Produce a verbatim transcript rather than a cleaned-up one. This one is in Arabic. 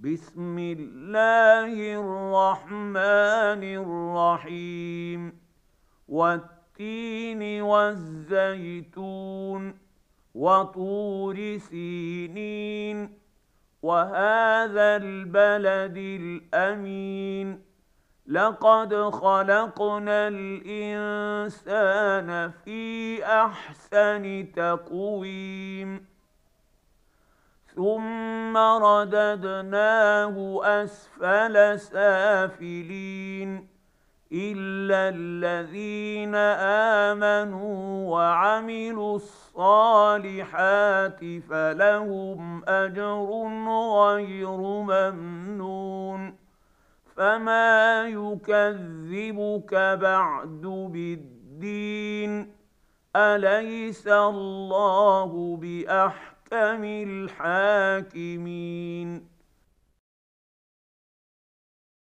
بسم الله الرحمن الرحيم والتين والزيتون وطور سينين وهذا البلد الأمين لقد خلقنا الإنسان في أحسن تقويم ثم رددناه أسفل سافلين إلا الذين آمنوا وعملوا الصالحات فلهم أجر غير ممنون فما يكذبك بعد بالدين أليس الله بأحكم الحاكمين